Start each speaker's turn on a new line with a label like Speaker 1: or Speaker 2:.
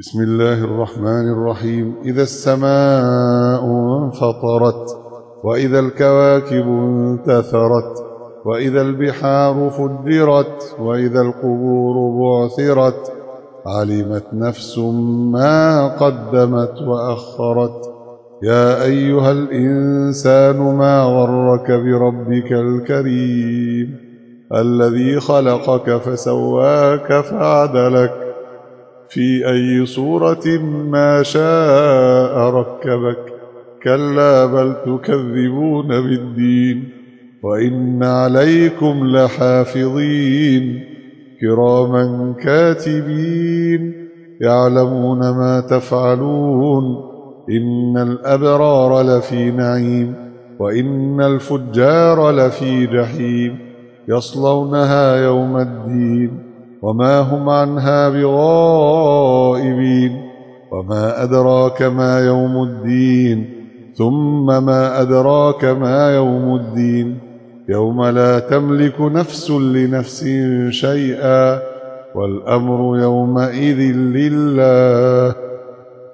Speaker 1: بسم الله الرحمن الرحيم. إذا السماء انفطرت وإذا الكواكب انتثرت وإذا البحار فجرت وإذا القبور بعثرت علمت نفس ما قدمت وأخرت. يا أيها الإنسان ما غرك بربك الكريم الذي خلقك فسواك فعدلك في أي صورة ما شاء ركبك. كلا بل تكذبون بالدين وإن عليكم لحافظين كراما كاتبين يعلمون ما تفعلون. إن الأبرار لفي نعيم وإن الفجار لفي جحيم يصلونها يوم الدين وما هم عنها بغائبين. وما أدراك ما يوم الدين ثم ما أدراك ما يوم الدين يوم لا تملك نفس لنفس شيئا والأمر يومئذ لله.